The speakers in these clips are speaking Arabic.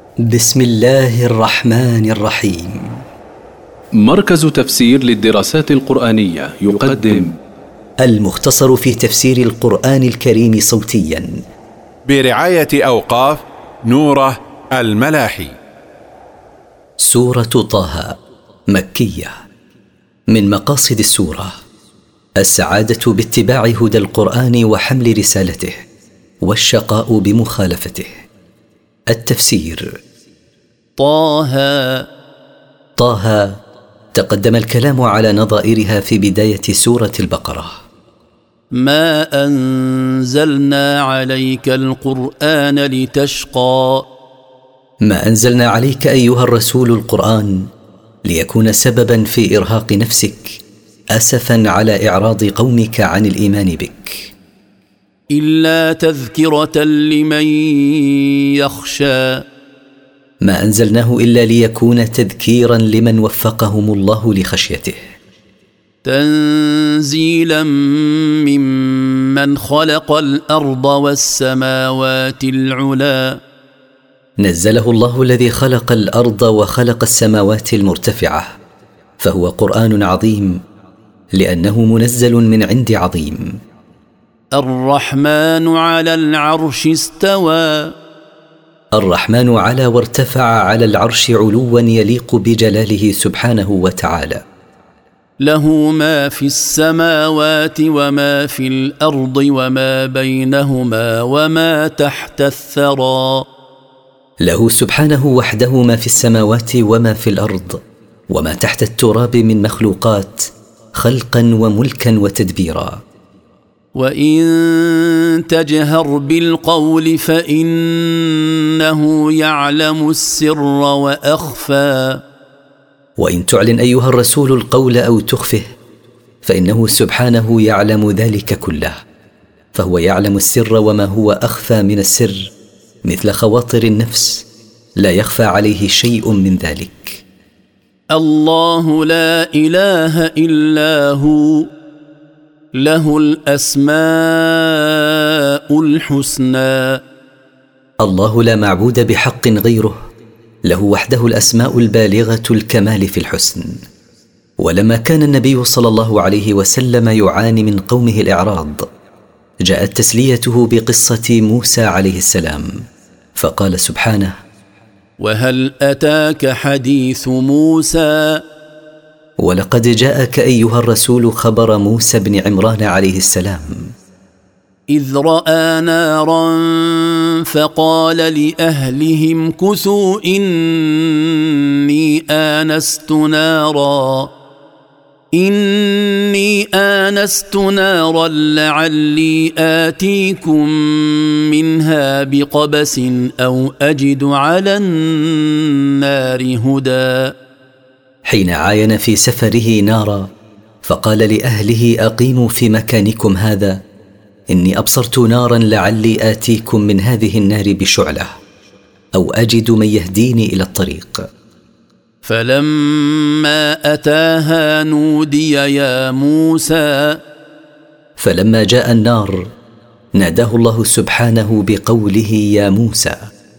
بسم الله الرحمن الرحيم. مركز تفسير للدراسات القرآنية يقدم المختصر في تفسير القرآن الكريم صوتيا برعاية أوقاف نوره الملاحي. سورة طه مكية. من مقاصد السورة السعادة باتباع هدى القرآن وحمل رسالته، والشقاء بمخالفته. التفسير. طه تقدم الكلام على نظائرها في بداية سورة البقرة. ما أنزلنا عليك القرآن لتشقى. ما أنزلنا عليك أيها الرسول القرآن ليكون سببا في إرهاق نفسك، أسفا على إعراض قومك عن الإيمان بك، إلا تذكرة لمن يخشى. ما أنزلناه إلا ليكون تذكيرا لمن وفقهم الله لخشيته، تنزيلا ممن خلق الأرض والسماوات العلى. نزله الله الذي خلق الأرض وخلق السماوات المرتفعة، فهو قرآن عظيم لأنه منزل من عند عظيم. الرحمن على العرش استوى. الرحمن على وارتفع على العرش علوا يليق بجلاله سبحانه وتعالى. له ما في السماوات وما في الأرض وما بينهما وما تحت الثرى. له سبحانه وحده ما في السماوات وما في الأرض وما تحت التراب من مخلوقات، خلقا وملكا وتدبيرا. وإن تجهر بالقول فإنه يعلم السر وأخفى. وإن تعلن أيها الرسول القول أو تخفه فإنه سبحانه يعلم ذلك كله، فهو يعلم السر وما هو أخفى من السر، مثل خواطر النفس، لا يخفى عليه شيء من ذلك. الله لا إله إلا هو، له الأسماء الحسنى. الله لا معبود بحق غيره، له وحده الأسماء البالغة الكمال في الحسن. ولما كان النبي صلى الله عليه وسلم يعاني من قومه الإعراض، جاءت تسليته بقصة موسى عليه السلام، فقال سبحانه: وهل أتاك حديث موسى. ولقد جاءك أيها الرسول خبر موسى بن عمران عليه السلام، إذ رأى نارا فقال لأهلهم امكثوا إني آنست نارا لعلي آتيكم منها بقبس أو أجد على النار هدى. حين عاين في سفره نارا فقال لأهله: أقيموا في مكانكم هذا، إني أبصرت نارا لعلي آتيكم من هذه النار بشعلة أو أجد من يهديني إلى الطريق. فلما أتاها نودي يا موسى. فلما جاء النار ناداه الله سبحانه بقوله: يا موسى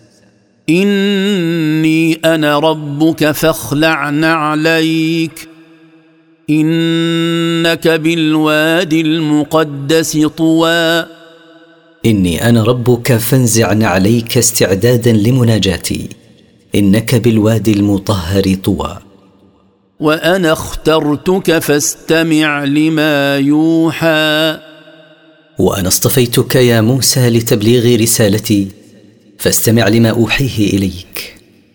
إني أنا ربك فاخلع نعليك إنك بالوادي المقدس طوى. إني أنا ربك فانزع نعليك استعدادا لمناجاتي، إنك بالوادي المطهر طوى. وأنا اخترتك فاستمع لما يوحى. وأنا اصطفيتك يا موسى لتبليغ رسالتي، فاستمع لما أوحيه إليك.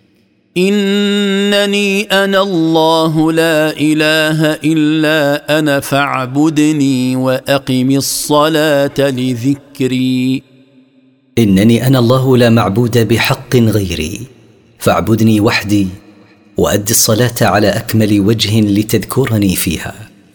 إنني أنا الله لا إله إلا أنا فاعبدني وأقم الصلاة لذكري. إنني أنا الله لا معبود بحق غيري، فاعبدني وحدي وأد الصلاة على أكمل وجه لتذكرني فيها.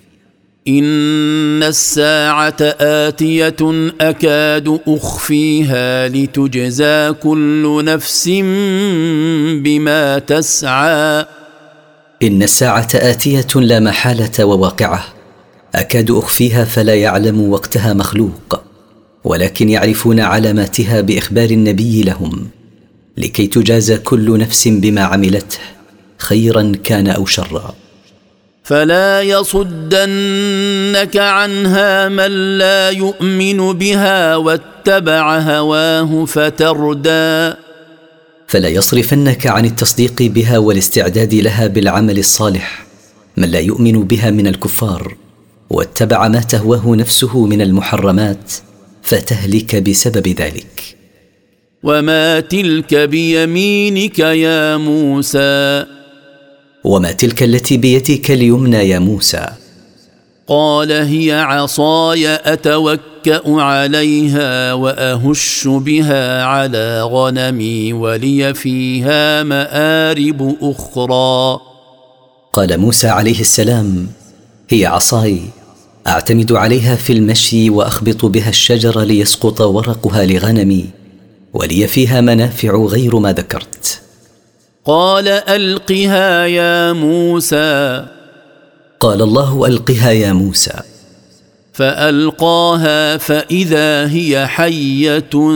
إن الساعة آتية أكاد أخفيها لتجزى كل نفس بما تسعى. إن الساعة آتية لا محالة وواقعة، أكاد أخفيها فلا يعلم وقتها مخلوق، ولكن يعرفون علاماتها بإخبار النبي لهم، لكي تجازى كل نفس بما عملته خيرا كان أو شرا. فلا يصدنك عنها من لا يؤمن بها واتبع هواه فتردى. فلا يصرفنك عن التصديق بها والاستعداد لها بالعمل الصالح من لا يؤمن بها من الكفار واتبع ما تهواه نفسه من المحرمات فتهلك بسبب ذلك. وما تلك بيمينك يا موسى؟ وما تلك التي بيدك اليمنى يا موسى؟ قال هي عصاي أتوكأ عليها وأهش بها على غنمي ولي فيها مآرب أخرى. قال موسى عليه السلام: هي عصاي أعتمد عليها في المشي وأخبط بها الشجر ليسقط ورقها لغنمي ولي فيها منافع غير ما ذكرت. قال ألقها يا موسى. قال الله: ألقها يا موسى. فألقاها فإذا هي حية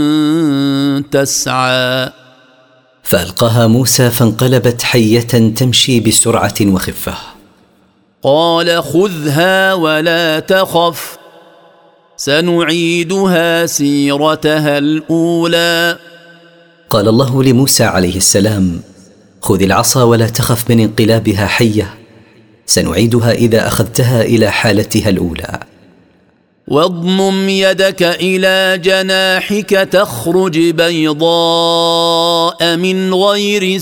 تسعى. فألقاها موسى فانقلبت حية تمشي بسرعة وخفة. قال خذها ولا تخف سنعيدها سيرتها الأولى. قال الله لموسى عليه السلام: خذ العصا ولا تخف من انقلابها حية، سنعيدها إذا أخذتها إلى حالتها الأولى. واضمم يدك إلى جناحك تخرج بيضاء من غير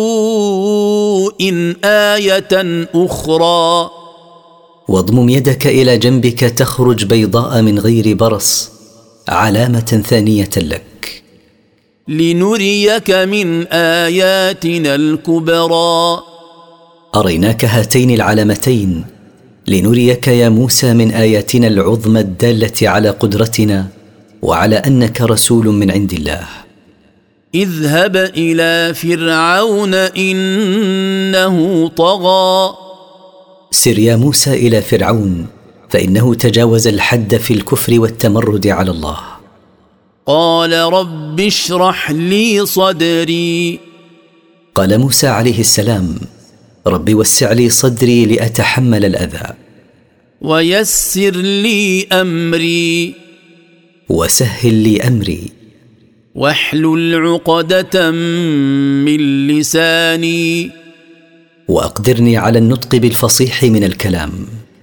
سوء آية أخرى. واضمم يدك إلى جنبك تخرج بيضاء من غير برص، علامة ثانية لك. لنريك من آياتنا الكبرى. أريناك هاتين العلامتين لنريك يا موسى من آياتنا العظمى الدالة على قدرتنا وعلى أنك رسول من عند الله. اذهب إلى فرعون إنه طغى. سر يا موسى إلى فرعون فإنه تجاوز الحد في الكفر والتمرد على الله. قال رب اشرح لي صدري. قال موسى عليه السلام: رب وسع لي صدري لأتحمل الأذى. ويسر لي أمري. وسهل لي أمري. واحلل عقدة من لساني. وأقدرني على النطق بالفصيح من الكلام.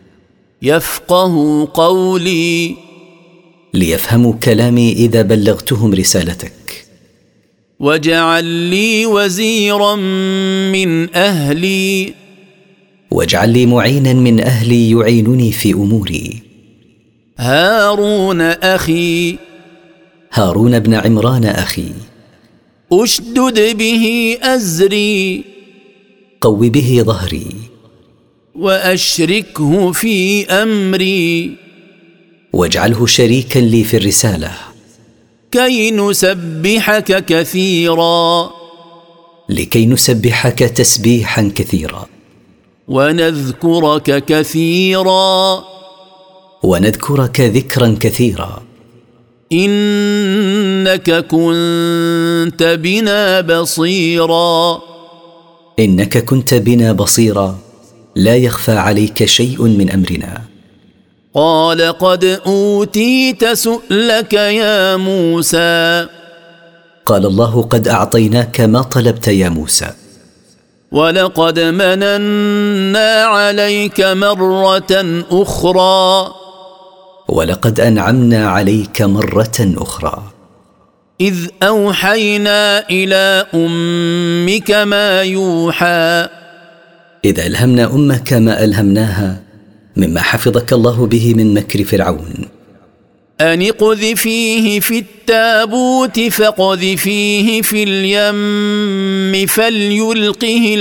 يفقه قولي. ليفهموا كلامي إذا بلغتهم رسالتك. واجعل لي وزيرا من أهلي. واجعل لي معينا من أهلي يعينني في أموري. هارون أخي. هارون بن عمران أخي. أشدد به أزري. قو به ظهري. وأشركه في أمري. واجعله شريكا لي في الرسالة. كي نسبحك كثيرا. لكي نسبحك تسبيحا كثيرا. ونذكرك كثيرا. ونذكرك ذكرا كثيرا. إنك كنت بنا بصيرا. إنك كنت بنا بصيرا، لا يخفى عليك شيء من أمرنا. قال قد أوتيت سؤلك يا موسى. قال الله: قد أعطيناك ما طلبت يا موسى. ولقد مننا عليك مرة أخرى. ولقد أنعمنا عليك مرة أخرى. إذ أوحينا إلى أمك ما يوحى. إذا ألهمنا أمك ما ألهمناها مما حفظك الله به من مكر فرعون. أن اقذفيه في التابوت فاقذفيه في اليم فليلقه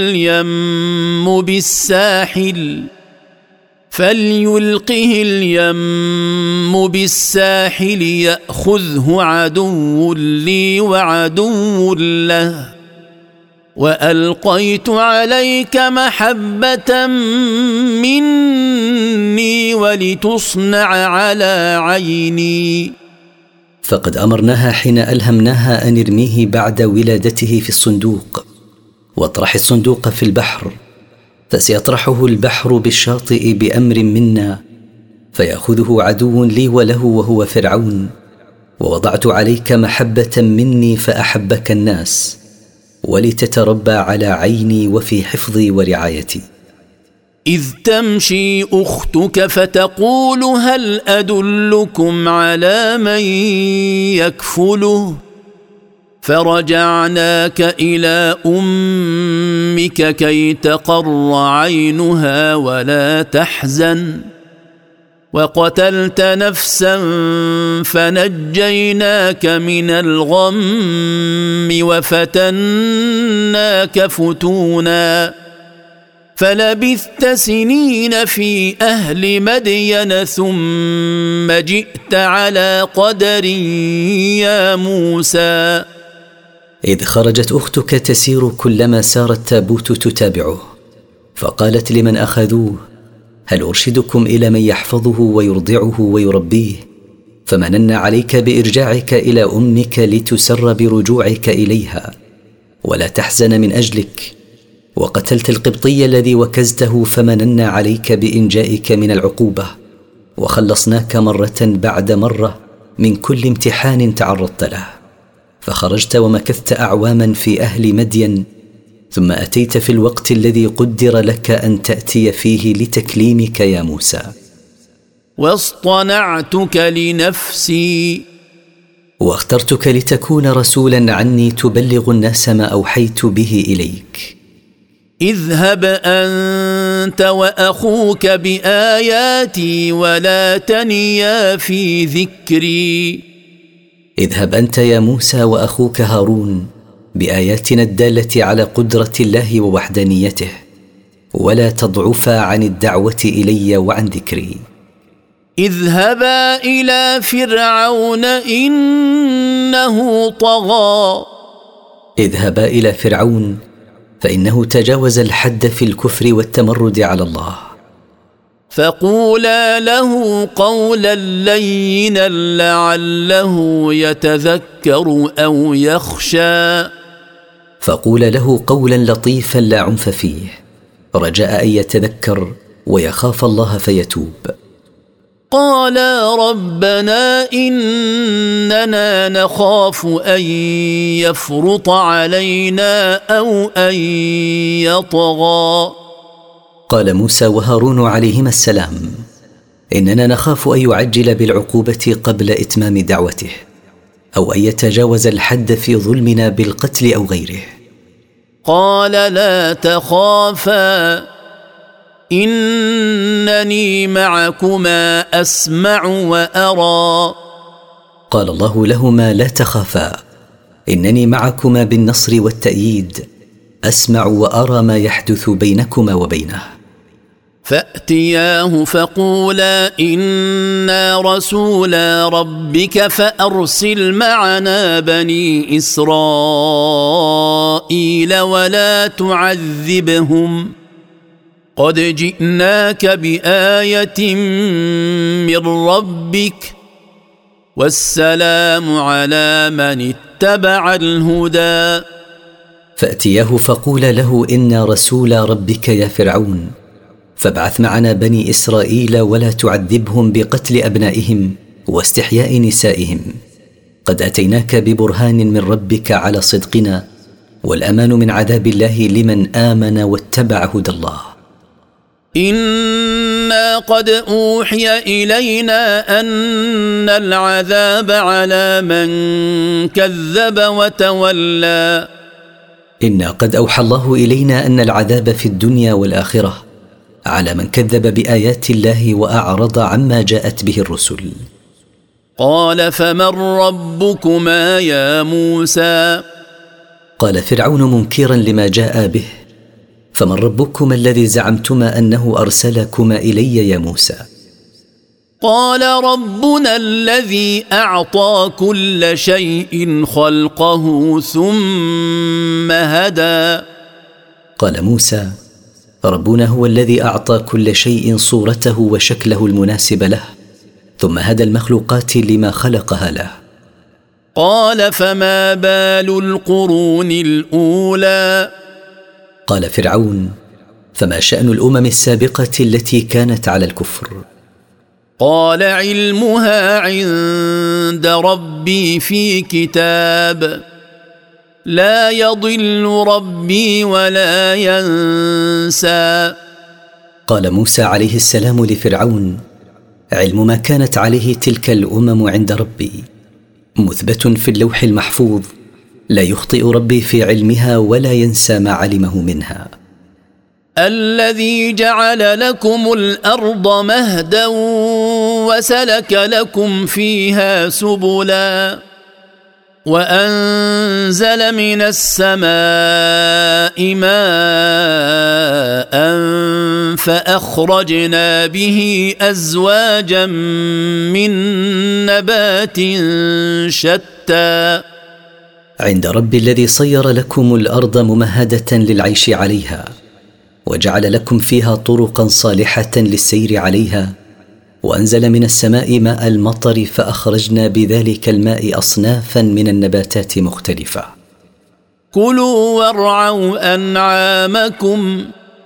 اليم بالساحل يأخذه عدو لي وعدو له وألقيت عليك محبة مني ولتصنع على عيني. فقد أمرناها حين ألهمناها أن ارميه بعد ولادته في الصندوق، واطرح الصندوق في البحر، فسيطرحه البحر بالشاطئ بأمر منا، فيأخذه عدو لي وله وهو فرعون. ووضعت عليك محبة مني فأحبك الناس، ولتتربى على عيني وفي حفظي ورعايتي. إذ تمشي أختك فتقول هل أدلكم على من يكفله، فرجعناك إلى أمك كي تقر عينها ولا تحزن، وقتلت نفسا فنجيناك من الغم وفتناك فتونا، فلبثت سنين في أهل مدين ثم جئت على قدر يا موسى. إذ خرجت أختك تسير كلما سار التابوت تتابعه، فقالت لمن أخذوه هل أرشدكم إلى من يحفظه ويرضعه ويربيه؟ فمننا عليك بإرجاعك إلى أمك لتسر برجوعك إليها ولا تحزن من أجلك، وقتلت القبطي الذي وكزته فمننا عليك بإنجائك من العقوبة، وخلصناك مرة بعد مرة من كل امتحان تعرضت له. فخرجت ومكثت أعواما في أهل مدين، ثم أتيت في الوقت الذي قدر لك أن تأتي فيه لتكليمك يا موسى. واصطنعتك لنفسي، واخترتك لتكون رسولا عني تبلغ الناس ما أوحيت به إليك. اذهب أنت وأخوك بآياتي ولا تنيا في ذكري. اذهب أنت يا موسى وأخوك هارون بآياتنا الدالة على قدرة الله ووحدانيته، ولا تضعفا عن الدعوة إلي وعن ذكري. اذهبا إلى فرعون إنه طغى. اذهبا إلى فرعون فإنه تجاوز الحد في الكفر والتمرد على الله. فقولا له قولا لينا لعله يتذكر أو يخشى. فقول له قولا لطيفا لا عنف فيه، رجاء أن يتذكر ويخاف الله فيتوب. قالا ربنا إننا نخاف أن يفرط علينا أو أن يطغى. قال موسى وهارون عليهما السلام إننا نخاف أن يعجل بالعقوبة قبل إتمام دعوته، أو أن يتجاوز الحد في ظلمنا بالقتل أو غيره. قال لا تخافا إنني معكما أسمع وأرى. قال الله لهما لا تخافا إنني معكما بالنصر والتأييد، أسمع وأرى ما يحدث بينكما وبينه. فأتياه فقولا إنا رسولا ربك فأرسل معنا بني إسرائيل ولا تعذبهم قد جئناك بآية من ربك والسلام على من اتبع الهدى. فأتياه فقول له إنا رسول ربك يا فرعون، فابعث معنا بني إسرائيل ولا تعذبهم بقتل أبنائهم واستحياء نسائهم، قد أتيناك ببرهان من ربك على صدقنا، والأمان من عذاب الله لمن آمن واتبع هدى الله. إنا قد أوحي إلينا أن العذاب على من كذب وتولى. إنا قد أوحى الله إلينا أن العذاب في الدنيا والآخرة على من كذب بآيات الله وأعرض عما جاءت به الرسل. قال فمن ربكما يا موسى؟ قال فرعون منكرا لما جاء به، فمن ربكما الذي زعمتما أنه أرسلكما إلي يا موسى؟ قال ربنا الذي أعطى كل شيء خلقه ثم هدى. قال موسى ربنا هو الذي أعطى كل شيء صورته وشكله المناسب له، ثم هدى المخلوقات لما خلقها له. قال فما بال القرون الأولى قال فرعون: فما شأن الأمم السابقة التي كانت على الكفر؟ قال علمها عند ربي في كتاب لا يضل ربي ولا ينسى. قال موسى عليه السلام لفرعون: علم ما كانت عليه تلك الأمم عند ربي مثبت في اللوح المحفوظ، لا يخطئ ربي في علمها ولا ينسى ما علمه منها. الذي جعل لكم الأرض مهدا وسلك لكم فيها سبلا وأنزل من السماء ماء فأخرجنا به أزواجا من نبات شتى. عند ربي الذي صير لكم الأرض ممهدة للعيش عليها وجعل لكم فيها طرقا صالحة للسير عليها، وأنزل من السماء ماء المطر فأخرجنا بذلك الماء أصنافا من النباتات مختلفة. كلوا وارعوا أنعامكم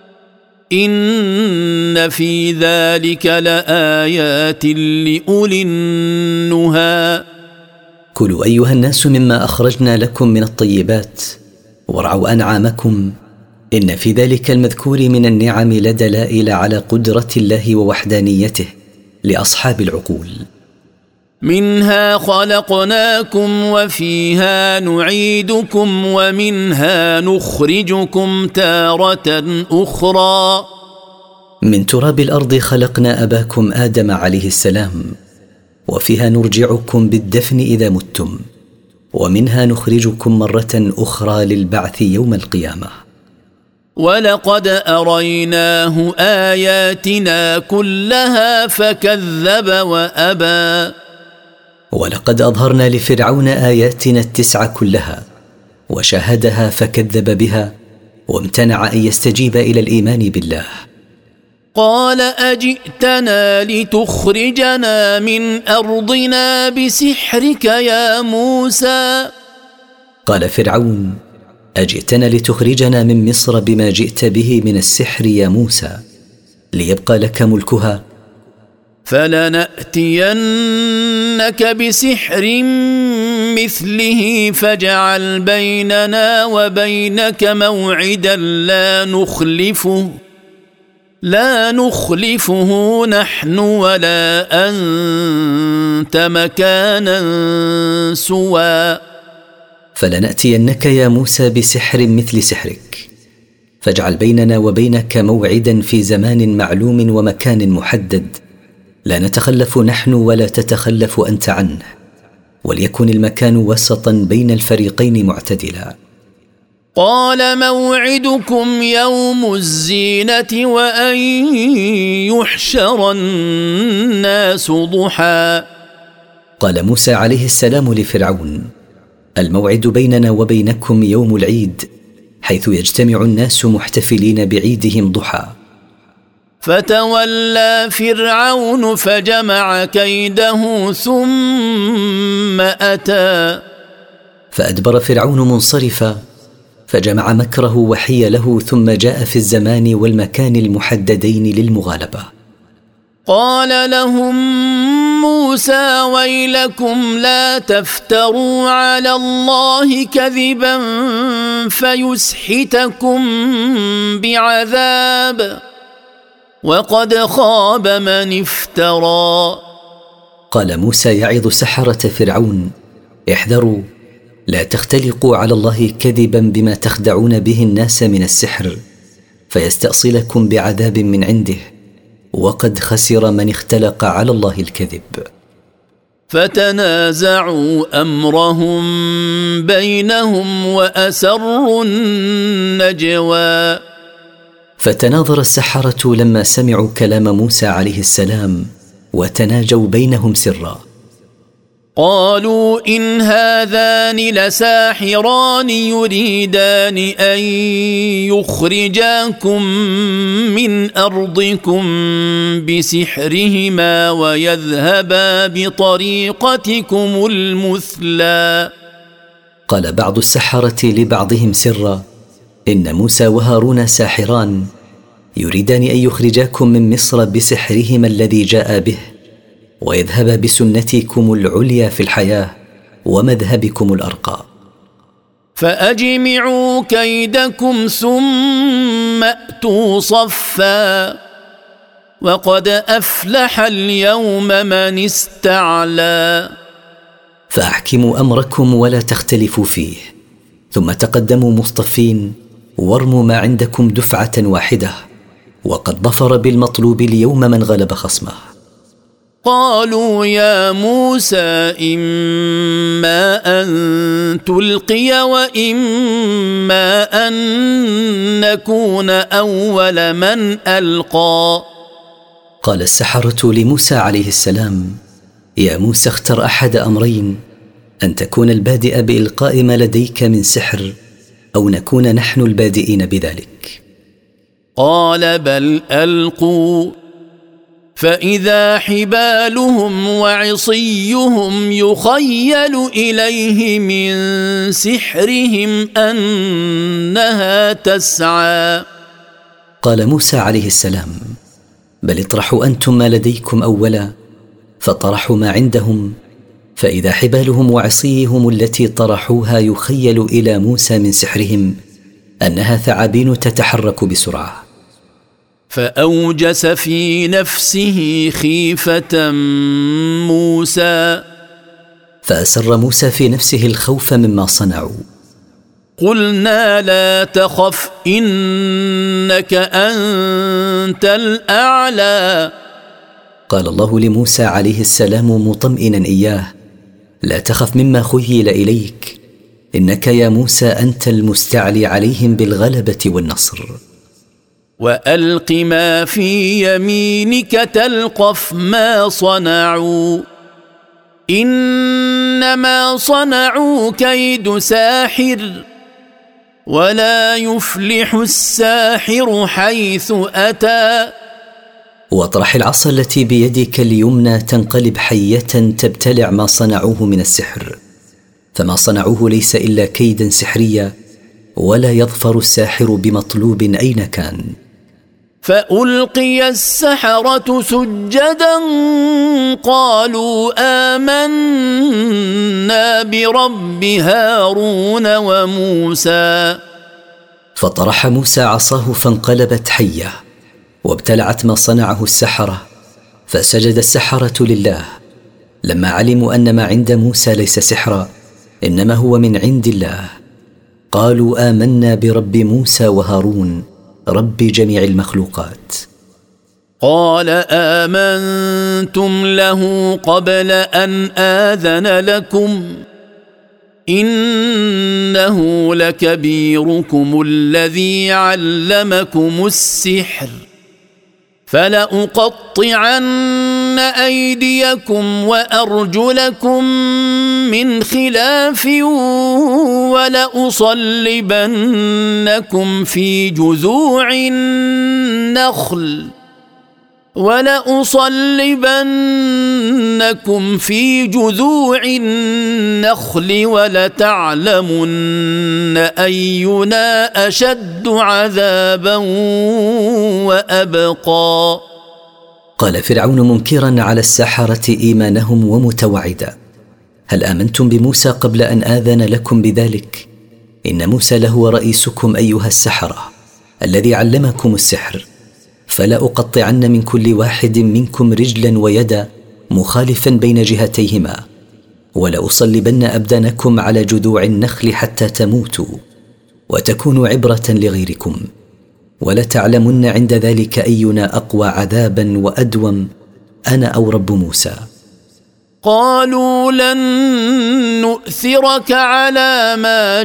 إن في ذلك لآيات لأولي النهى. كلوا أيها الناس مما أخرجنا لكم من الطيبات وارعوا أنعامكم، إن في ذلك المذكور من النعم لدلائل على قدرة الله ووحدانيته لأصحاب العقول. منها خلقناكم وفيها نعيدكم ومنها نخرجكم تارة أخرى. من تراب الأرض خلقنا أباكم آدم عليه السلام، وفيها نرجعكم بالدفن إذا متم، ومنها نخرجكم مرة أخرى للبعث يوم القيامة. ولقد أريناه آياتنا كلها فكذب وأبى. ولقد أظهرنا لفرعون آياتنا التسع كلها وشاهدها فكذب بها وامتنع أن يستجيب إلى الإيمان بالله. قال أجئتنا لتخرجنا من أرضنا بسحرك يا موسى. قال فرعون: أجئتنا لتخرجنا من مصر بما جئت به من السحر يا موسى ليبقى لك ملكها؟ فلنأتينك بسحر مثله فاجعل بيننا وبينك موعدا لا نخلفه نحن ولا أنت مكانا سوى. فلنأتينك يا موسى بسحر مثل سحرك، فاجعل بيننا وبينك موعدا في زمان معلوم ومكان محدد، لا نتخلف نحن ولا تتخلف أنت عنه، وليكن المكان وسطا بين الفريقين معتدلا. قال موعدكم يوم الزينة وأن يحشر الناس ضحى. قال موسى عليه السلام لفرعون: الموعد بيننا وبينكم يوم العيد، حيث يجتمع الناس محتفلين بعيدهم ضحى. فتولى فرعون فجمع كيده ثم أتى. فأدبر فرعون منصرفا فجمع مكره وحيله ثم جاء في الزمان والمكان المحددين للمغالبة. قال لهم موسى ويلكم لا تفتروا على الله كذبا فيسحتكم بعذاب وقد خاب من افترى. قال موسى يعظ سحرة فرعون: احذروا، لا تختلقوا على الله كذبا بما تخدعون به الناس من السحر فيستأصلكم بعذاب من عنده، وقد خسر من اختلق على الله الكذب. فتنازعوا أمرهم بينهم وأسروا النجوى. فتناظر السحرة لما سمعوا كلام موسى عليه السلام وتناجوا بينهم سرا. قالوا إن هذان لساحران يريدان أن يخرجاكم من أرضكم بسحرهما ويذهبا بطريقتكم المثلى. قال بعض السحرة لبعضهم سرا إن موسى وهارون ساحران يريدان أن يخرجاكم من مصر بسحرهما الذي جاء به ويذهب بسنتكم العليا في الحياة ومذهبكم الأرقى. فأجمعوا كيدكم ثم أتوا صفا وقد أفلح اليوم من استعلى. فأحكموا أمركم ولا تختلفوا فيه، ثم تقدموا مصطفين وارموا ما عندكم دفعة واحدة، وقد ظفر بالمطلوب اليوم من غلب خصمه. قالوا يا موسى إما أن تلقي وإما أن نكون أول من ألقى. قال السحرة لموسى عليه السلام: يا موسى اختر أحد أمرين، أن تكون البادئ بإلقاء ما لديك من سحر أو نكون نحن البادئين بذلك. قال بل ألقوا، فإذا حبالهم وعصيهم يخيل إليه من سحرهم أنها تسعى. قال موسى عليه السلام: بل اطرحوا أنتم ما لديكم أولا. فطرحوا ما عندهم، فإذا حبالهم وعصيهم التي طرحوها يخيل إلى موسى من سحرهم أنها ثعابين تتحرك بسرعة. فأوجس في نفسه خيفة موسى، فأسر موسى في نفسه الخوف مما صنعوا. قلنا لا تخف إنك أنت الأعلى. قال الله لموسى عليه السلام مطمئنا إياه: لا تخف مما خيل إليك، إنك يا موسى أنت المستعلي عليهم بالغلبة والنصر. وألق ما في يمينك تلقف ما صنعوا إنما صنعوا كيد ساحر ولا يفلح الساحر حيث أتى. واطرح العصا التي بيدك اليمنى تنقلب حية تبتلع ما صنعوه من السحر، فما صنعوه ليس إلا كيدا سحريا، ولا يظفر الساحر بمطلوب أين كان. فألقي السحرة سجدا قالوا آمنا برب هارون وموسى. فطرح موسى عصاه فانقلبت حية وابتلعت ما صنعه السحرة، فسجد السحرة لله لما علموا أن ما عند موسى ليس سحرا إنما هو من عند الله. قالوا آمنا برب موسى وهارون رب جميع المخلوقات. قال آمنتم له قبل أن آذن لكم إنه لكبيركم الذي علمكم السحر فلأقطعن أيديكم وأرجلكم من خلاف ولأصلبنكم في جذوع النخل ولتعلمن أينا أشد عذابا وأبقى. قال فرعون منكرا على السحرة إيمانهم ومتوعدا: هل آمنتم بموسى قبل أن آذن لكم بذلك؟ إن موسى لهو رئيسكم أيها السحرة الذي علمكم السحر، فلا أقطعن من كل واحد منكم رجلا ويدا مخالفا بين جهتيهما، ولا أصلبن أبدانكم على جذوع النخل حتى تموتوا وتكونوا عبرة لغيركم، ولتعلمن عند ذلك أينا أقوى عذابا وأدوم، أنا أو رب موسى. قالوا لن نؤثرك على ما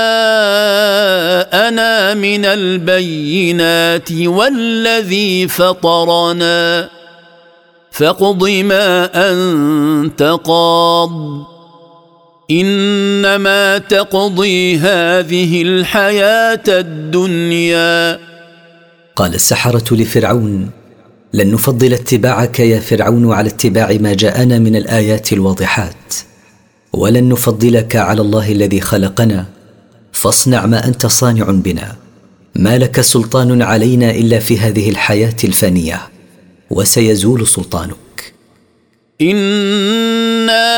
جاءنا من البينات والذي فطرنا فاقض ما أنت قاض إنما تقضي هذه الحياة الدنيا. قال السحرة لفرعون: لن نفضل اتباعك يا فرعون على اتباع ما جاءنا من الآيات الواضحات، ولن نفضلك على الله الذي خلقنا، فاصنع ما أنت صانع بنا، ما لك سلطان علينا إلا في هذه الحياة الفانية، وسيزول سلطانك. إنا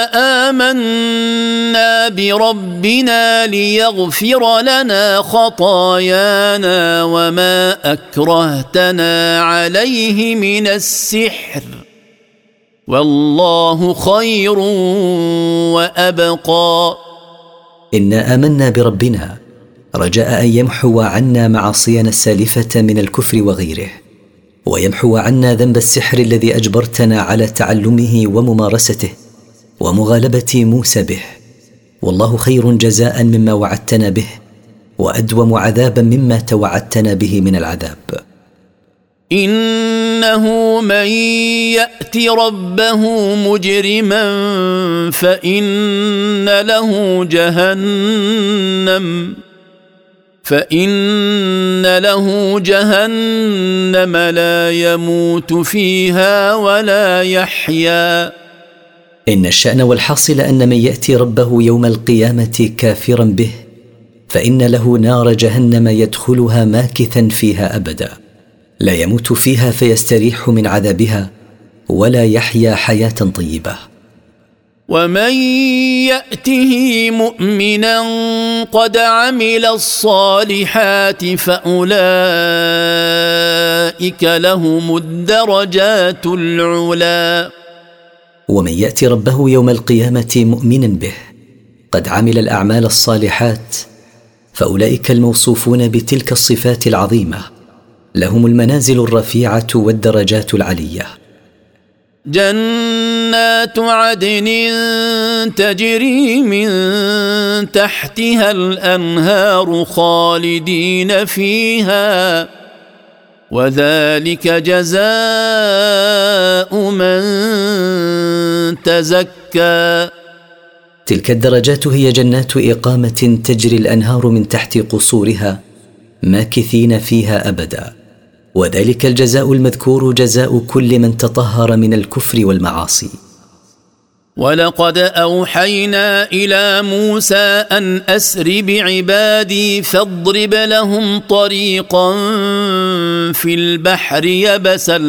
آمنا بربنا ليغفر لنا خطايانا وما أكرهتنا عليه من السحر والله خير وأبقى. إنا آمنا بربنا رجاء أن يمحو عنا معاصينا السالفة من الكفر وغيره، ويمحو عنا ذنب السحر الذي أجبرتنا على تعلمه وممارسته ومغالبة موسى به، والله خير جزاء مما وعدتنا به، وأدوم عذابا مما توعدتنا به من العذاب. إنه من يأت ربه مجرما فإن له جهنم لا يموت فيها ولا يحيا. إن الشأن والحاصل أن من يأتي ربه يوم القيامة كافرا به فإن له نار جهنم يدخلها ماكثا فيها أبدا، لا يموت فيها فيستريح من عذابها ولا يحيا حياة طيبة. ومن يأته مؤمنا قد عمل الصالحات فأولئك لهم الدرجات العلى. ومن يأتي ربه يوم القيامة مؤمنا به قد عمل الأعمال الصالحات فأولئك الموصوفون بتلك الصفات العظيمة لهم المنازل الرفيعة والدرجات العلية. جنات عدن تجري من تحتها الأنهار خالدين فيها وذلك جزاء من تزكى. تلك الدرجات هي جنات إقامة تجري الأنهار من تحت قصورها ماكثين فيها أبدا، وذلك الجزاء المذكور جزاء كل من تطهر من الكفر والمعاصي. ولقد أوحينا إلى موسى أن أسر بعبادي فاضرب لهم طريقا في البحر يبسا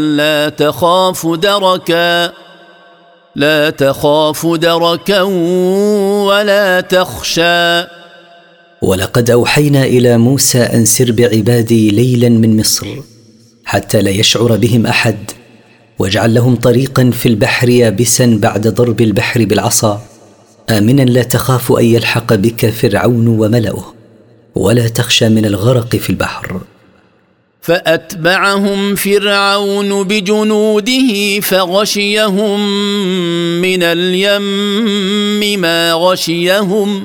لا تخاف دركا ولا تخشى. ولقد أوحينا إلى موسى أن سر بعبادي ليلا من مصر حتى لا يشعر بهم أحد، واجعل لهم طريقا في البحر يابسا بعد ضرب البحر بالعصا، آمنا لا تخاف أن يلحق بك فرعون وملأه ولا تخشى من الغرق في البحر. فأتبعهم فرعون بجنوده فغشيهم من اليم ما غشيهم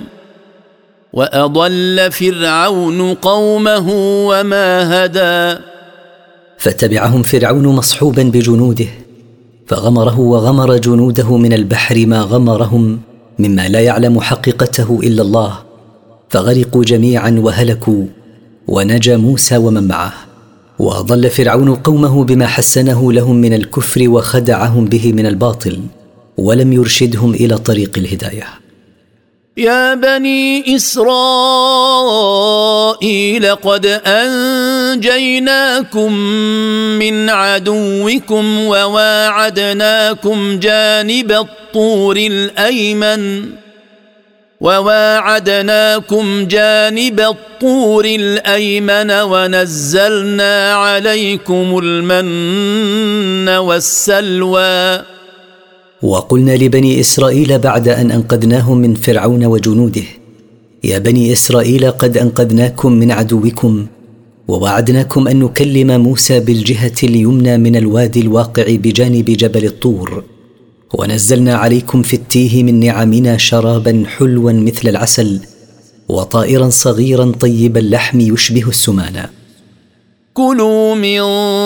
وأضل فرعون قومه وما هدى. فتبعهم فرعون مصحوبا بجنوده فغمره وغمر جنوده من البحر ما غمرهم مما لا يعلم حقيقته إلا الله، فغرقوا جميعا وهلكوا، ونجا موسى ومن معه. وأضل فرعون قومه بما حسنه لهم من الكفر وخدعهم به من الباطل، ولم يرشدهم إلى طريق الهداية. يا بني إسرائيل قد أنجيناكم من عدوكم وواعدناكم جانب الطور الأيمن ونزلنا عليكم المن والسلوى. وقلنا لبني إسرائيل بعد أن أنقذناهم من فرعون وجنوده: يا بني إسرائيل قد أنقذناكم من عدوكم، ووعدناكم أن نكلم موسى بالجهة اليمنى من الوادي الواقع بجانب جبل الطور، ونزلنا عليكم في التيه من نعمنا شرابا حلوا مثل العسل، وطائرا صغيرا طيب اللحم يشبه السمانة. كلوا من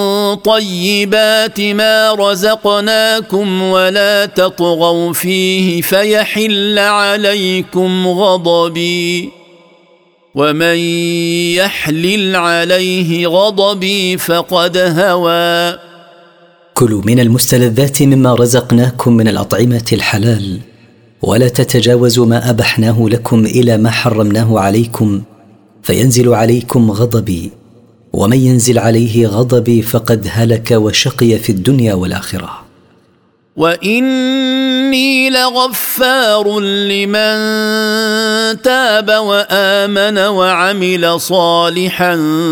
طيبات ما رزقناكم ولا تطغوا فيه فيحل عليكم غضبي ومن يحلل عليه غضبي فقد هوى. كلوا من المستلذات مما رزقناكم من الأطعمة الحلال ولا تتجاوزوا ما أبحناه لكم إلى ما حرمناه عليكم فينزل عليكم غضبي ومن ينزل عليه غضبي فقد هلك وشقي في الدنيا والآخرة. وإني لغفار لمن تاب وآمن وعمل صالحا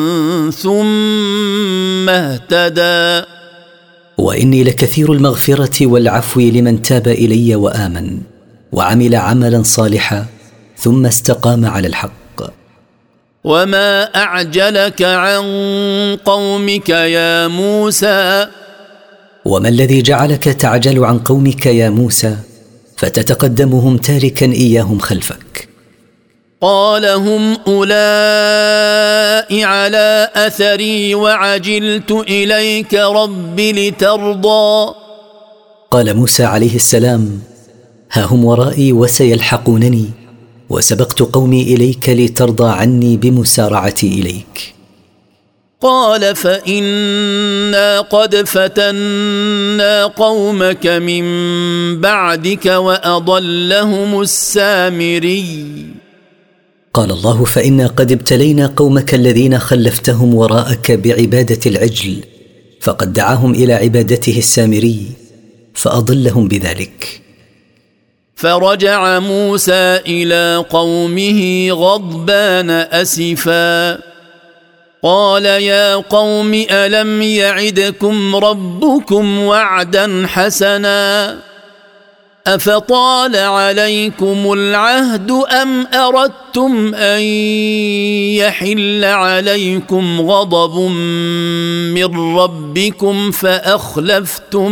ثم اهتدى. وإني لكثير المغفرة والعفو لمن تاب إلي وآمن وعمل عملا صالحا ثم استقام على الحق. وما أعجلك عن قومك يا موسى؟ وما الذي جعلك تعجل عن قومك يا موسى فتتقدمهم تاركا إياهم خلفك؟ قال هم أولئك على أثري وعجلت إليك رب لترضى. قال موسى عليه السلام: ها هم ورائي وسيلحقونني وسبقت قومي إليك لترضى عني بمسارعتي إليك. قال فإنا قد فتنا قومك من بعدك وأضلهم السامري. قال الله: فإنا قد ابتلينا قومك الذين خلفتهم وراءك بعبادة العجل فقد دعاهم إلى عبادته السامري فأضلهم بذلك. فرجع موسى إلى قومه غضبان أسفا قال يا قوم ألم يعدكم ربكم وعدا حسنا أفطال عليكم العهد أم أردتم أن يحل عليكم غضب من ربكم فأخلفتم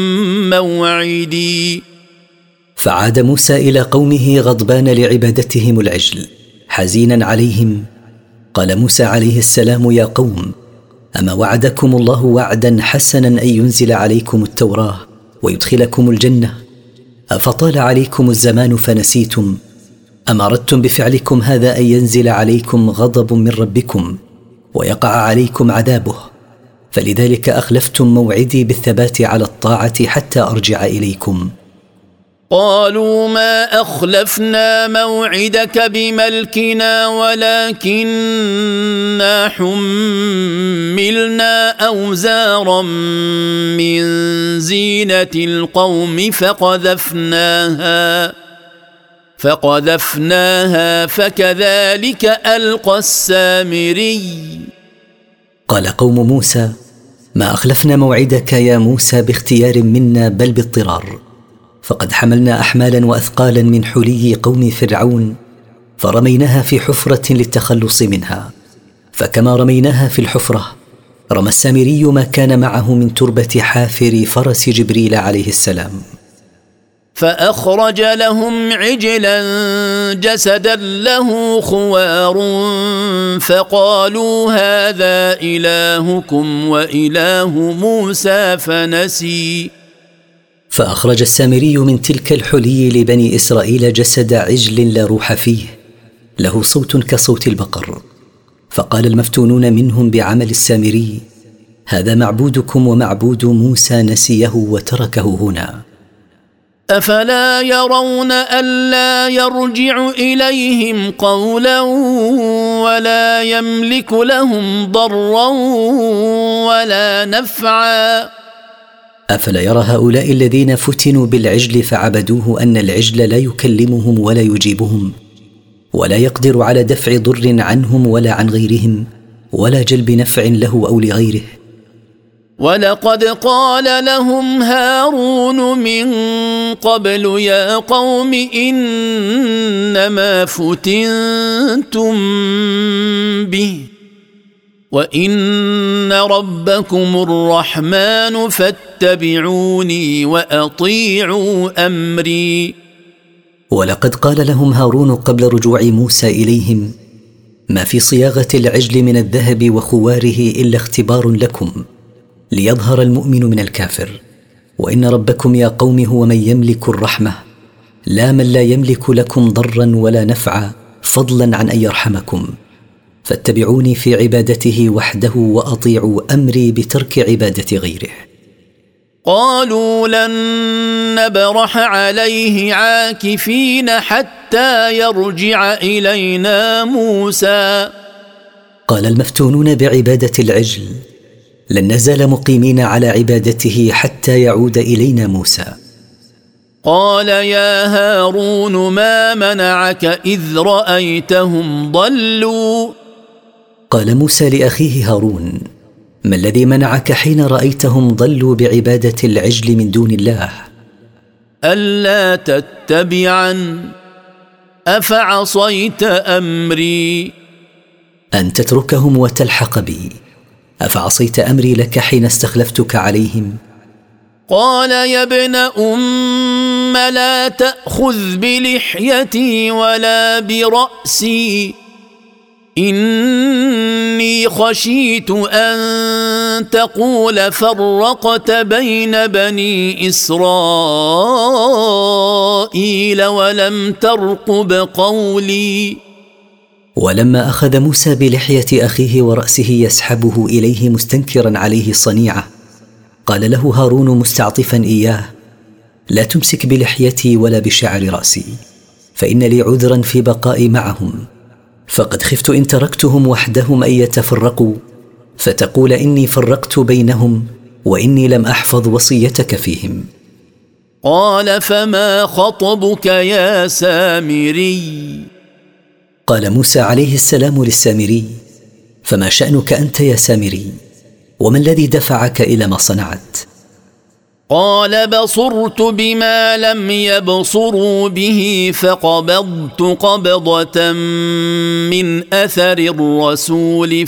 موعدي. فعاد موسى إلى قومه غضبان لعبادتهم العجل حزينا عليهم. قال موسى عليه السلام: يا قوم، أما وعدكم الله وعدا حسنا أن ينزل عليكم التوراة ويدخلكم الجنة أفطال عليكم الزمان فنسيتم؟ أم أردتم بفعلكم هذا أن ينزل عليكم غضب من ربكم ويقع عليكم عذابه فلذلك أخلفتم موعدي بالثبات على الطاعة حتى أرجع إليكم. قالوا ما أخلفنا موعدك بملكنا ولكننا حملنا أوزارا من زينة القوم فقذفناها فكذلك ألقى السامري. قال قوم موسى: ما أخلفنا موعدك يا موسى باختيار منا بل باضطرار، فقد حملنا أحمالا وأثقالا من حلي قوم فرعون فرميناها في حفرة للتخلص منها، فكما رميناها في الحفرة رمى السامري ما كان معه من تربة حافر فرس جبريل عليه السلام. فأخرج لهم عجلا جسدا له خوار فقالوا هذا إلهكم وإله موسى فنسي. فأخرج السامري من تلك الحلي لبني إسرائيل جسد عجل لا روح فيه له صوت كصوت البقر، فقال المفتونون منهم بعمل السامري: هذا معبودكم ومعبود موسى نسيه وتركه هنا. أفلا يرون ألا يرجع إليهم قولا ولا يملك لهم ضرا ولا نفعا. أفلا يرى هؤلاء الذين فتنوا بالعجل فعبدوه أن العجل لا يكلمهم ولا يجيبهم ولا يقدر على دفع ضر عنهم ولا عن غيرهم ولا جلب نفع له أو لغيره؟ ولقد قال لهم هارون من قبل يا قوم إنما فتنتم به وإن ربكم الرحمن فاتبعوني وأطيعوا أمري. ولقد قال لهم هارون قبل رجوع موسى إليهم: ما في صياغة العجل من الذهب وخواره إلا اختبار لكم ليظهر المؤمن من الكافر، وإن ربكم يا قوم هو من يملك الرحمة لا من لا يملك لكم ضرا ولا نفعا فضلا عن أن يرحمكم، فاتبعوني في عبادته وحده وأطيعوا أمري بترك عبادة غيره. قالوا لن نبرح عليه عاكفين حتى يرجع إلينا موسى. قال المفتونون بعبادة العجل لن نزال مقيمين على عبادته حتى يعود إلينا موسى. قال يا هارون ما منعك إذ رأيتهم ضلوا. قال موسى لأخيه هارون ما الذي منعك حين رأيتهم ضلوا بعبادة العجل من دون الله؟ ألا تتبعن أفعصيت أمري. أن تتركهم وتلحق بي، أفعصيت أمري لك حين استخلفتك عليهم؟ قال يا ابن أم لا تأخذ بلحيتي ولا برأسي إني خشيت أن تقول فرقت بين بني إسرائيل ولم ترقب قولي. ولما أخذ موسى بلحية أخيه ورأسه يسحبه إليه مستنكرا عليه صنيعة، قال له هارون مستعطفا إياه لا تمسك بلحيتي ولا بشعر رأسي، فإن لي عذرا في بقائي معهم، فقد خفت إن تركتهم وحدهم أن يتفرقوا فتقول إني فرقت بينهم وإني لم أحفظ وصيتك فيهم. قال فما خطبك يا سامري؟ قال موسى عليه السلام للسامري فما شأنك أنت يا سامري؟ وما الذي دفعك إلى ما صنعت؟ قال بصرت بما لم يبصروا به فقبضت قبضة من أثر الرسول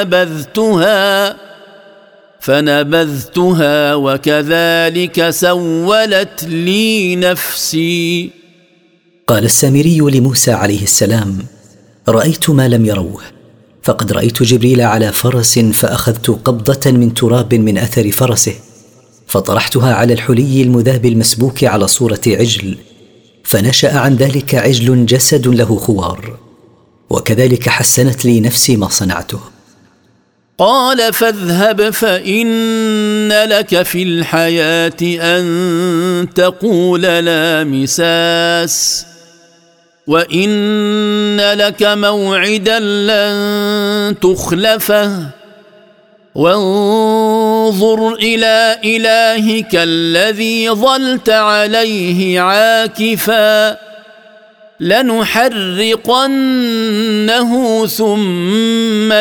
فنبذتها وكذلك سولت لي نفسي. قال السامري لموسى عليه السلام رأيت ما لم يروه، فقد رأيت جبريل على فرس فأخذت قبضة من تراب من أثر فرسه فطرحتها على الحلي المذاب المسبوك على صورة عجل، فنشأ عن ذلك عجل جسد له خوار، وكذلك حسنت لي نفسي ما صنعته. قال فاذهب فإن لك في الحياة أن تقول لا مساس وإن لك موعدا لن تخلفه وانظر إلى إلهك الذي ظلت عليه عاكفا لنحرقنه ثم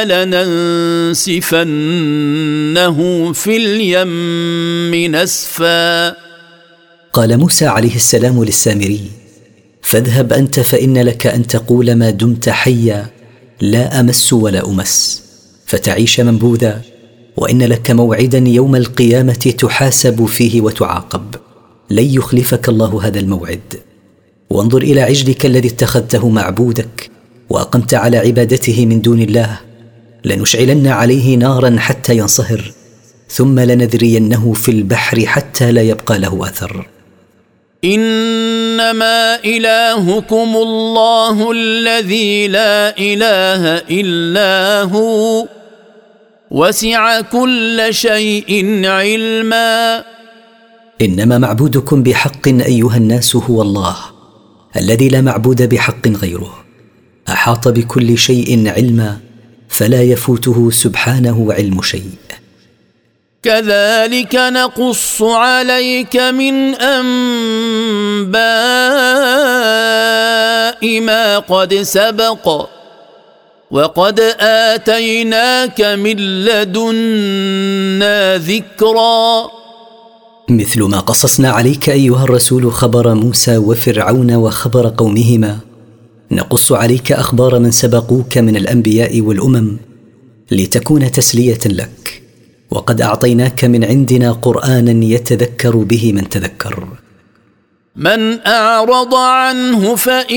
لننسفنه في اليم نسفا. قال موسى عليه السلام للسامري فاذهب أنت فإن لك أن تقول ما دمت حيا لا أمس ولا أمس فتعيش منبوذا، وإن لك موعدا يوم القيامة تحاسب فيه وتعاقب، لن يخلفك الله هذا الموعد. وانظر إلى عجلك الذي اتخذته معبودك وأقمت على عبادته من دون الله، لنشعلن عليه نارا حتى ينصهر ثم لنذرينه في البحر حتى لا يبقى له أثر. إنما إلهكم الله الذي لا إله إلا هو وسع كل شيء علما. إنما معبودكم بحق أيها الناس هو الله الذي لا معبود بحق غيره، أحاط بكل شيء علما فلا يفوته سبحانه علم شيء. كذلك نقص عليك من أنباء ما قد سبق وقد آتيناك من لدنا ذكرا. مثل ما قصصنا عليك أيها الرسول خبر موسى وفرعون وخبر قومهما، نقص عليك أخبار من سبقوك من الأنبياء والأمم لتكون تسلية لك، وقد أعطيناك من عندنا قرآنا يتذكر به من تذكر. من أعرض عنه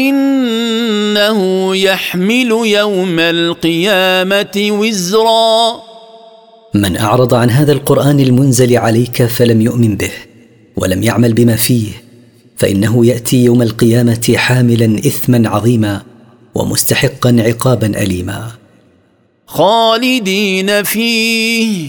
فإنه يحمل يوم القيامة وزرا. من أعرض عن هذا القرآن المنزل عليك فلم يؤمن به ولم يعمل بما فيه فإنه يأتي يوم القيامة حاملا إثما عظيما ومستحقا عقابا أليما. خالدين فيه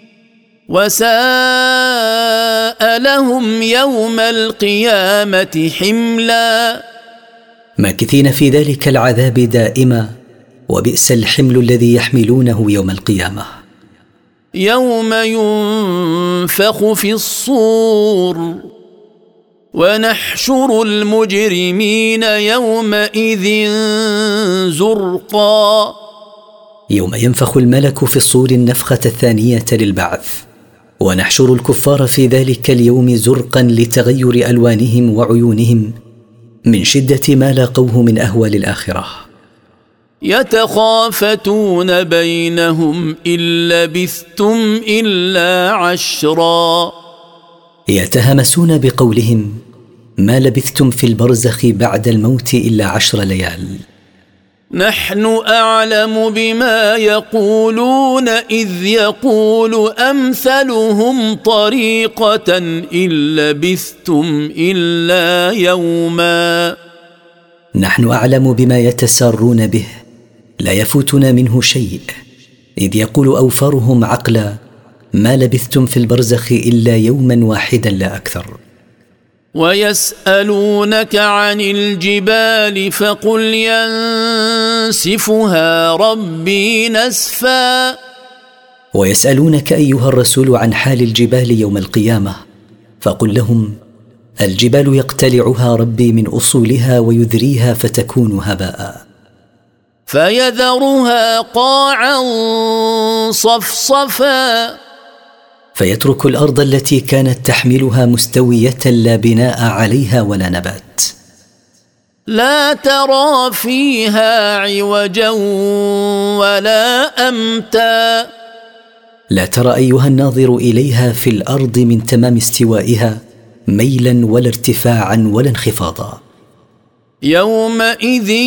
وساء لهم يوم القيامة حملا. ماكثين في ذلك العذاب دائما وبئس الحمل الذي يحملونه يوم القيامة. يوم ينفخ في الصور ونحشر المجرمين يومئذ زرقا. يوم ينفخ الملك في الصور النفخة الثانية للبعث ونحشر الكفار في ذلك اليوم زرقا لتغير ألوانهم وعيونهم من شدة ما لاقوه من أهوال الآخرة. يتخافتون بينهم إن لبثتم إلا عشرا. يتهمسون بقولهم ما لبثتم في البرزخ بعد الموت إلا 10 ليال. نحن أعلم بما يقولون إذ يقول أمثلهم طريقة إن لبثتم إلا يوما. نحن أعلم بما يتسارون به لا يفوتنا منه شيء إذ يقول أوفرهم عقلا ما لبثتم في البرزخ إلا يوما واحدا لا أكثر. ويسألونك عن الجبال فقل ينسفها ربي نسفا. ويسألونك أيها الرسول عن حال الجبال يوم القيامة فقل لهم الجبال يقتلعها ربي من أصولها ويذريها فتكون هباء. فيذرها قاعا صفصفا. فيترك الأرض التي كانت تحملها مستوية لا بناء عليها ولا نبات. لا ترى فيها عوجا ولا أمتا. لا ترى أيها الناظر إليها في الأرض من تمام استوائها ميلا ولا ارتفاعا ولا انخفاضا. يومئذ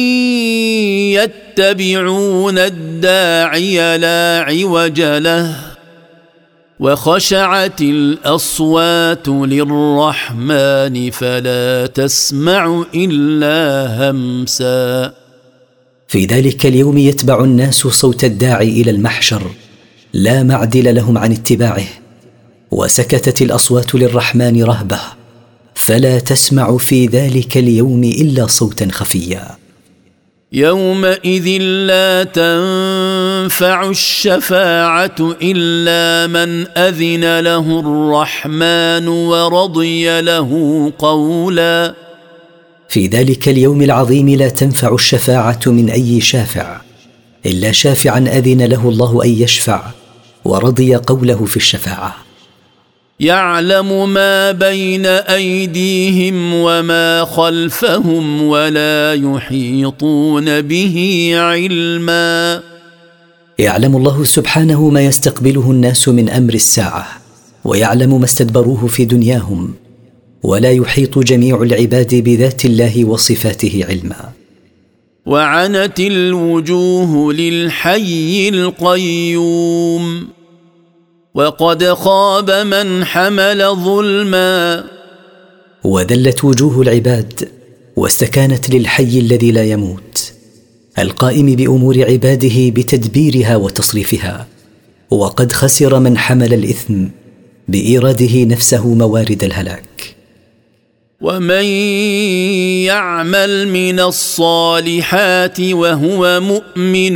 يتبعون الداعي لا عوج له وخشعت الأصوات للرحمن فلا تسمع إلا همسا. في ذلك اليوم يتبع الناس صوت الداعي إلى المحشر لا معدل لهم عن اتباعه وسكتت الأصوات للرحمن رهبة فلا تسمع في ذلك اليوم إلا صوتا خفيا. يومئذ لا تنفع الشفاعة إلا من أذن له الرحمن ورضي له قولا. في ذلك اليوم العظيم لا تنفع الشفاعة من أي شافع إلا شافعا أذن له الله أن يشفع ورضي قوله في الشفاعة. يعلم ما بين أيديهم وما خلفهم ولا يحيطون به علما. يعلم الله سبحانه ما يستقبله الناس من أمر الساعة ويعلم ما استدبروه في دنياهم ولا يحيط جميع العباد بذات الله وصفاته علما. وعنت الوجوه للحي القيوم وقد خاب من حمل ظلما. وذلت وجوه العباد واستكانت للحي الذي لا يموت القائم بأمور عباده بتدبيرها وتصريفها. وقد خسر من حمل الإثم بإيراده نفسه موارد الهلاك. ومن يعمل من الصالحات وهو مؤمن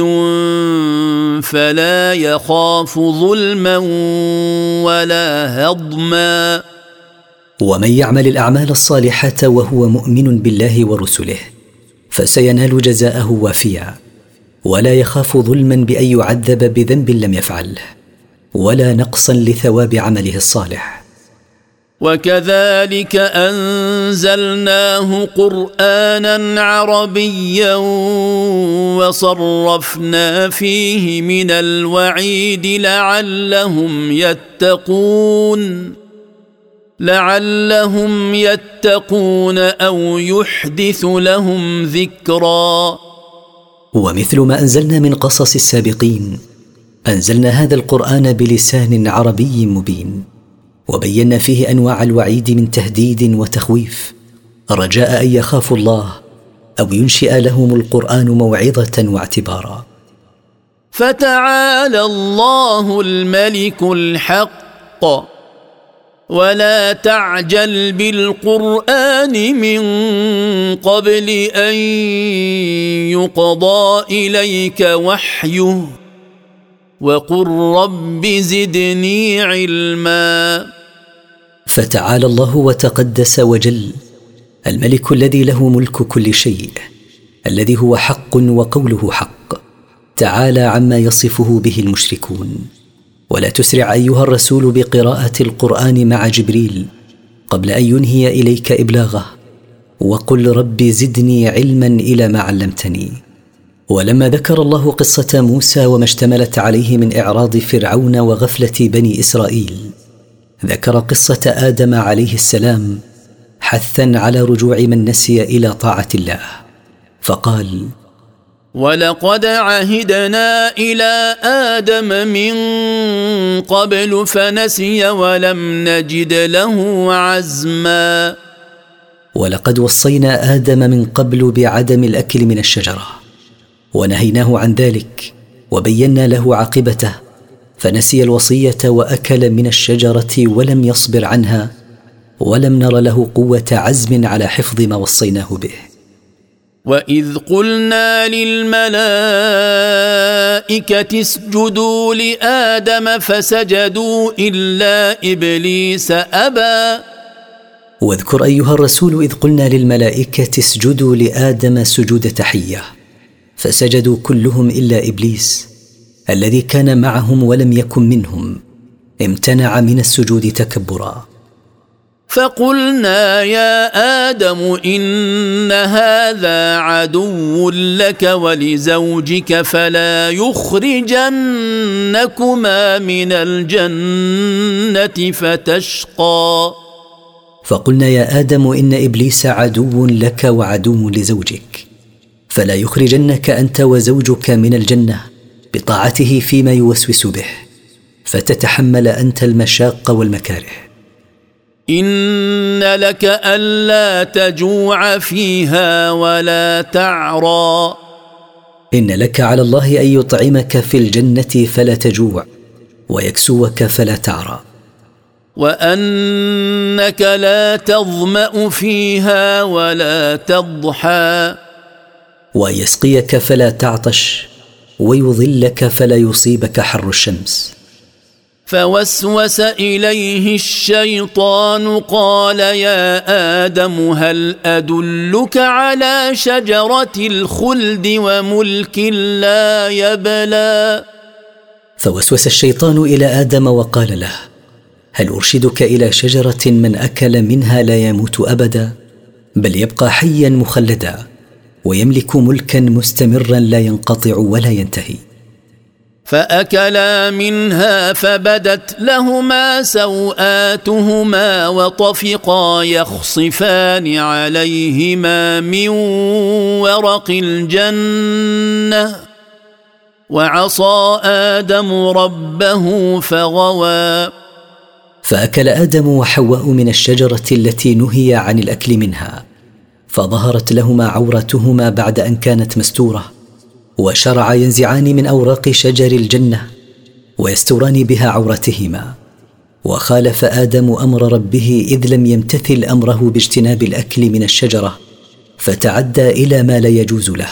فلا يخاف ظلما ولا هضما. ومن يعمل الأعمال الصالحة وهو مؤمن بالله ورسله فسينال جزاءه وافيا ولا يخاف ظلما بأن يعذب بذنب لم يفعله ولا نقصا لثواب عمله الصالح. وكذلك أنزلناه قرآنا عربيا وصرفنا فيه من الوعيد لعلهم يتقون. لعلهم يتقون أو يحدث لهم ذكرا. ومثل ما أنزلنا من قصص السابقين أنزلنا هذا القرآن بلسان عربي مبين، وبينا فيه أنواع الوعيد من تهديد وتخويف رجاء أن يخافوا الله أو ينشئ لهم القرآن موعظة واعتبارا. فتعالى الله الملك الحق ولا تعجل بالقرآن من قبل أن يقضى إليك وحيه وقل رب زدني علما. فتعالى الله وتقدس وجل الملك الذي له ملك كل شيء، الذي هو حق وقوله حق، تعالى عما يصفه به المشركون. ولا تسرع أيها الرسول بقراءة القرآن مع جبريل قبل أن ينهي إليك إبلاغه، وقل رب زدني علما إلى ما علمتني. ولما ذكر الله قصة موسى وما اشتملت عليه من إعراض فرعون وغفلة بني إسرائيل، ذكر قصة آدم عليه السلام حثا على رجوع من نسي إلى طاعة الله، فقال: ولقد عهدنا إلى آدم من قبل فنسي ولم نجد له عزما. ولقد وصينا آدم من قبل بعدم الأكل من الشجرة، ونهيناه عن ذلك وبينا له عاقبته، فنسي الوصية وأكل من الشجرة ولم يصبر عنها، ولم نر له قوة عزم على حفظ ما وصيناه به. وإذ قلنا للملائكة اسجدوا لآدم فسجدوا إلا إبليس أبى. واذكر أيها الرسول إذ قلنا للملائكة اسجدوا لآدم سجود تحية، فسجدوا كلهم إلا إبليس الذي كان معهم ولم يكن منهم، امتنع من السجود تكبرا. فقلنا يا آدم إن هذا عدو لك ولزوجك فلا يخرجنكما من الجنة فتشقى. فقلنا يا آدم إن إبليس عدو لك وعدو لزوجك، فلا يخرجنك أنت وزوجك من الجنة بطاعته فيما يوسوس به، فتتحمل أنت المشاق والمكاره. إن لك ألا تجوع فيها ولا تعرى. إن لك على الله أن يطعمك في الجنة فلا تجوع، ويكسوك فلا تعرى. وأنك لا تظمأ فيها ولا تضحى. ويسقيك فلا تعطش، ويظلك فلا يصيبك حر الشمس. فوسوس إليه الشيطان قال يا آدم هل أدلك على شجرة الخلد وملك لا يبلى. فوسوس الشيطان إلى آدم وقال له: هل أرشدك إلى شجرة من أكل منها لا يموت أبدا، بل يبقى حيا مخلدا ويملك ملكا مستمرا لا ينقطع ولا ينتهي. فأكلا منها فبدت لهما سوآتهما وطفقا يخصفان عليهما من ورق الجنة، وعصى آدم ربه فغوى. فأكل آدم وحواء من الشجرة التي نهي عن الأكل منها، فظهرت لهما عورتهما بعد أن كانت مستورة، وشرعا ينزعان من أوراق شجر الجنة ويستوران بها عورتهما. وخالف آدم أمر ربه إذ لم يمتثل أمره باجتناب الأكل من الشجرة، فتعدى إلى ما لا يجوز له.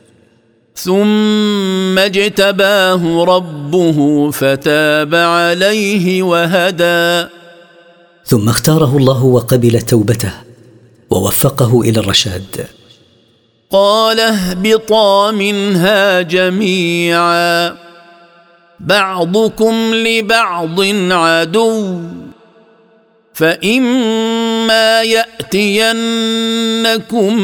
ثم اجتباه ربه فتاب عليه وهدى. ثم اختاره الله وقبل توبته ووفقه إلى الرشاد. قال اهبطا منها جميعا بعضكم لبعض عدو، فإما يأتينكم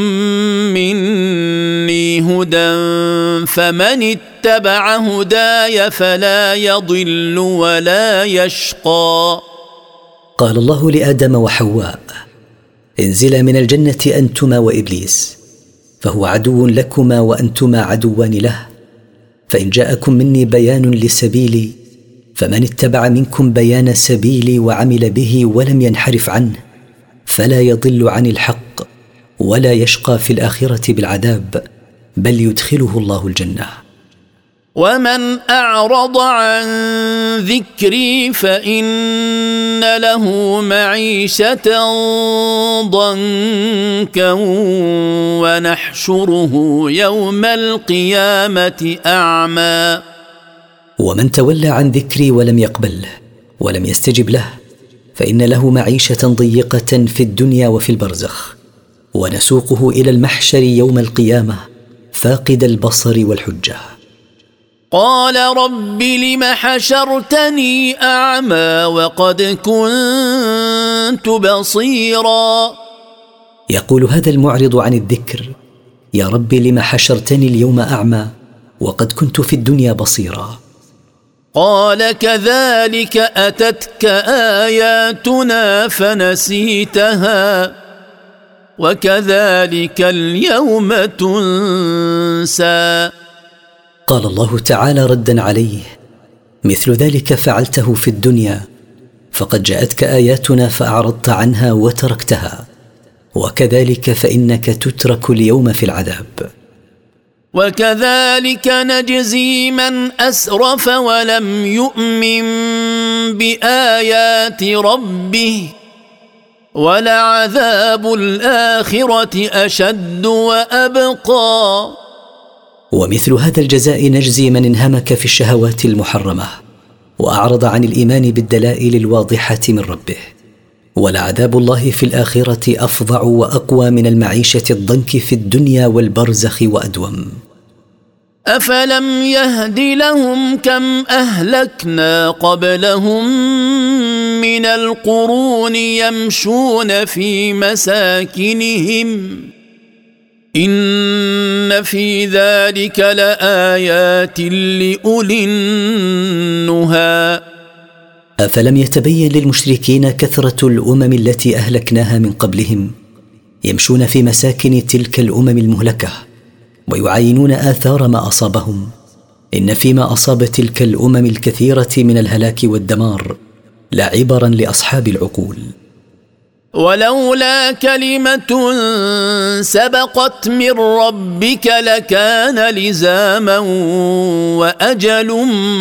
مني هدى فمن اتبع هداي فلا يضل ولا يشقى. قال الله لآدم وحواء: انزلا من الجنة أنتما وإبليس، فهو عدو لكما وأنتما عدوان له، فإن جاءكم مني بيان لسبيلي فمن اتبع منكم بيان سبيلي وعمل به ولم ينحرف عنه فلا يضل عن الحق ولا يشقى في الآخرة بالعذاب، بل يدخله الله الجنة. ومن أعرض عن ذكري فإن له معيشة ضنكا ونحشره يوم القيامة أعمى. ومن تولى عن ذكري ولم يقبله ولم يستجب له فإن له معيشة ضيقة في الدنيا وفي البرزخ، ونسوقه إلى المحشر يوم القيامة فاقد البصر والحجة. قال رب لم حشرتني أعمى وقد كنت بصيرا. يقول هذا المعرض عن الذكر: يا رب لم حشرتني اليوم أعمى وقد كنت في الدنيا بصيرا. قال كذلك أتتك آياتنا فنسيتها وكذلك اليوم تنسى. قال الله تعالى ردا عليه: مثل ذلك فعلته في الدنيا، فقد جاءتك آياتنا فأعرضت عنها وتركتها، وكذلك فإنك تترك اليوم في العذاب. وكذلك نجزي من أسرف ولم يؤمن بآيات ربه ولعذاب الآخرة أشد وأبقى. ومثل هذا الجزاء نجزي من انهمك في الشهوات المحرمة وأعرض عن الإيمان بالدلائل الواضحة من ربه، ولعذاب الله في الآخرة أفظع وأقوى من المعيشة الضنك في الدنيا والبرزخ وأدوم. أفلم يهد لهم كم أهلكنا قبلهم من القرون يمشون في مساكنهم إن في ذلك لآيات لأولي النهى. أفلم يتبين للمشركين كثرة الأمم التي أهلكناها من قبلهم يمشون في مساكن تلك الأمم المهلكة ويعاينون آثار ما أصابهم؟ إن فيما أصاب تلك الأمم الكثيرة من الهلاك والدمار لعبرا لأصحاب العقول. ولولا كلمة سبقت من ربك لكان لزاما وأجل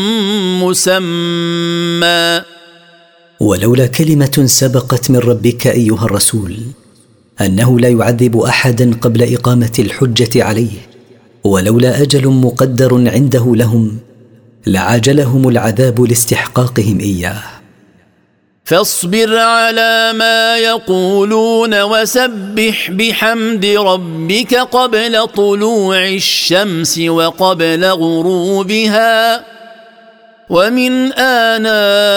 مسمى. ولولا كلمة سبقت من ربك أيها الرسول أنه لا يعذب أحدا قبل إقامة الحجة عليه، ولولا أجل مقدر عنده لهم لعاجلهم العذاب لاستحقاقهم إياه. فاصبر على ما يقولون وسبح بحمد ربك قبل طلوع الشمس وقبل غروبها ومن آناء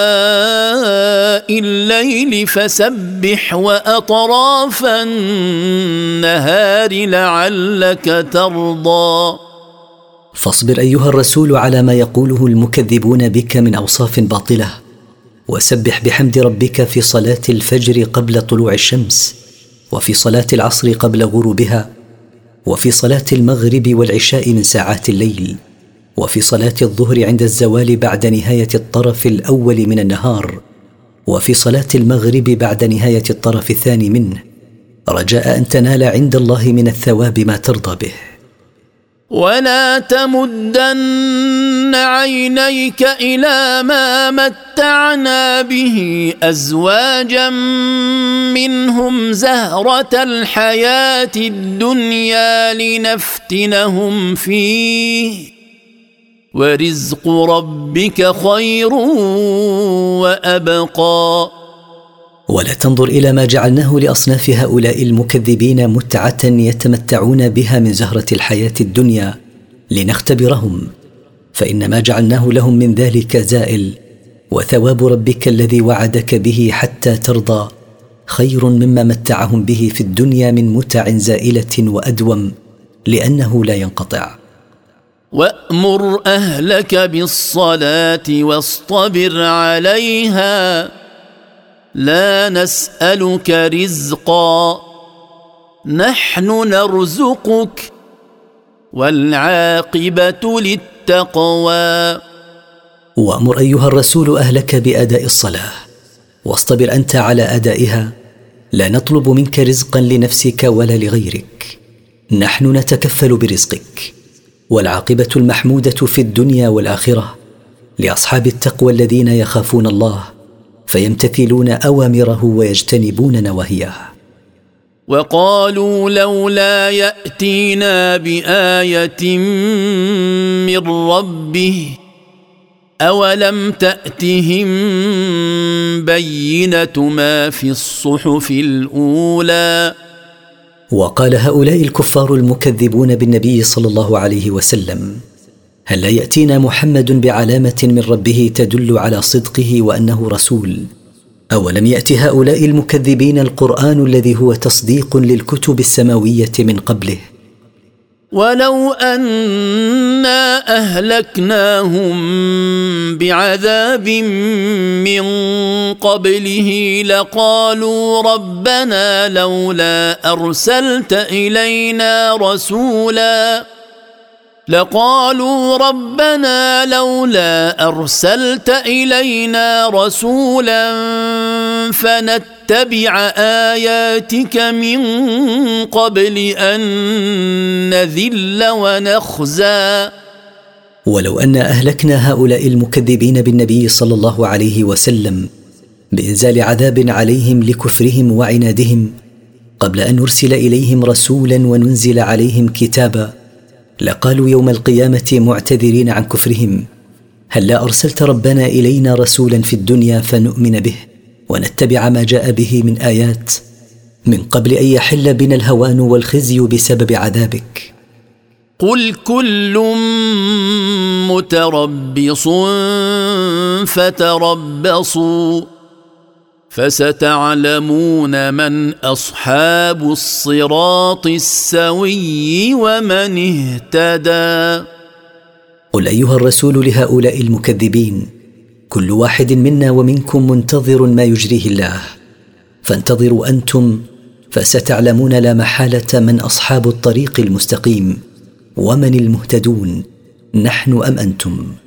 الليل فسبح وأطراف النهار لعلك ترضى. فاصبر أيها الرسول على ما يقوله المكذبون بك من أوصاف باطلة، وسبح بحمد ربك في صلاة الفجر قبل طلوع الشمس، وفي صلاة العصر قبل غروبها، وفي صلاة المغرب والعشاء من ساعات الليل، وفي صلاة الظهر عند الزوال بعد نهاية الطرف الأول من النهار، وفي صلاة المغرب بعد نهاية الطرف الثاني منه، رجاء أن تنال عند الله من الثواب ما ترضى به. ولا تمدن عينيك إلى ما متعنا به أزواجا منهم زهرة الحياة الدنيا لنفتنهم فيه ورزق ربك خير وأبقى. ولا تنظر إلى ما جعلناه لأصناف هؤلاء المكذبين متعة يتمتعون بها من زهرة الحياة الدنيا لنختبرهم، فإن ما جعلناه لهم من ذلك زائل، وثواب ربك الذي وعدك به حتى ترضى خير مما متعهم به في الدنيا من متع زائلة وأدوم لأنه لا ينقطع. وأمر أهلك بالصلاة واصطبر عليها لا نسألك رزقا نحن نرزقك والعاقبة للتقوى. وأمر أيها الرسول أهلك بأداء الصلاة، واصطبر أنت على أدائها. لا نطلب منك رزقا لنفسك ولا لغيرك، نحن نتكفل برزقك. والعاقبة المحمودة في الدنيا والآخرة لأصحاب التقوى الذين يخافون الله فيمتثلون أوامره ويجتنبون نواهيه. وقالوا لولا يأتينا بآية من ربه أولم تأتهم بينة ما في الصحف الأولى. وقال هؤلاء الكفار المكذبون بالنبي صلى الله عليه وسلم: هل لا يأتينا محمد بعلامة من ربه تدل على صدقه وأنه رسول؟ أولم يأت هؤلاء المكذبين القرآن الذي هو تصديق للكتب السماوية من قبله؟ ولو أنا أهلكناهم بعذاب من قبله لقالوا ربنا لولا أرسلت إلينا رسولا فنتبع آياتك من قبل أن نذل ونخزى. ولو أن أهلكنا هؤلاء المكذبين بالنبي صلى الله عليه وسلم بإنزال عذاب عليهم لكفرهم وعنادهم قبل أن نرسل إليهم رسولا وننزل عليهم كتابا، لقالوا يوم القيامة معتذرين عن كفرهم: هل لا أرسلت ربنا إلينا رسولا في الدنيا فنؤمن به ونتبع ما جاء به من آيات من قبل أن يحل بنا الهوان والخزي بسبب عذابك. قل كل متربص فتربصوا فستعلمون من أصحاب الصراط السوي ومن اهتدى. قل أيها الرسول لهؤلاء المكذبين: كل واحد منا ومنكم منتظر ما يجريه الله، فانتظروا أنتم فستعلمون لا محالة من أصحاب الطريق المستقيم ومن المهتدون، نحن أم أنتم.